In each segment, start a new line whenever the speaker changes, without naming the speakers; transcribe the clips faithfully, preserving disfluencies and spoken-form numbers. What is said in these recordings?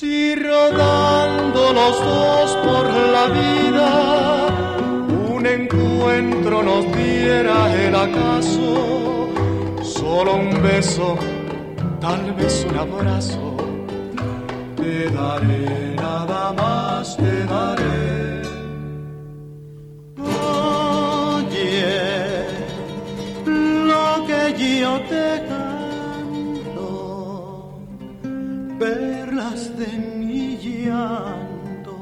Si rodando los dos por la vida un encuentro nos diera el acaso, solo un beso, tal vez un abrazo, te daré, nada más te daré. Oye, lo que yo te canto, perlas de mi llanto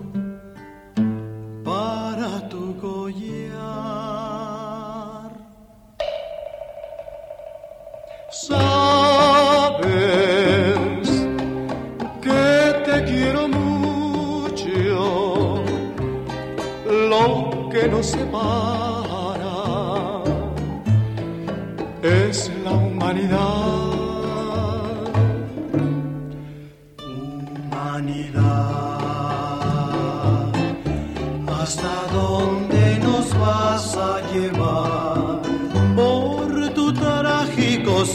para tu collar. Sabes que te quiero mucho, lo que nos separa es la humanidad. ¿Hasta dónde nos vas a llevar por tu trágico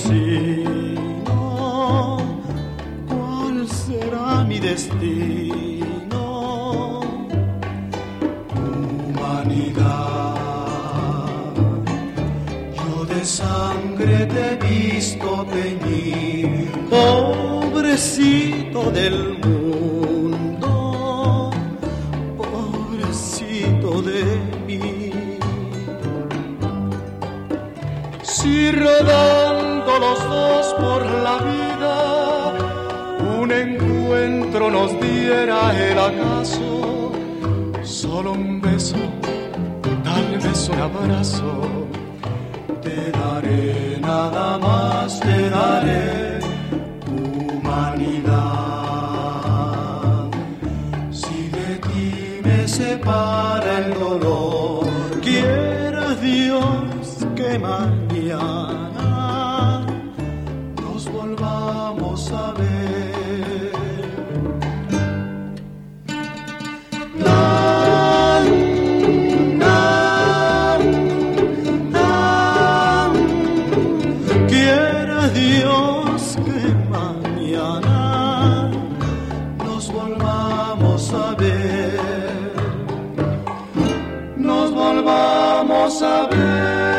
sino? ¿Cuál será mi destino? Humanidad, yo de sangre te he visto teñir, pobrecito del mundo, pobrecito de mí. Si rodando los dos por la vida un encuentro nos diera el acaso, solo un beso, tal vez un abrazo, te daré, nada más te daré. Humanidad, si de ti me separa el dolor, quiera Dios que mañana nos volvamos a ver. La, la, la, quiera Dios que mañana nos volvamos a ver, nos volvamos a ver.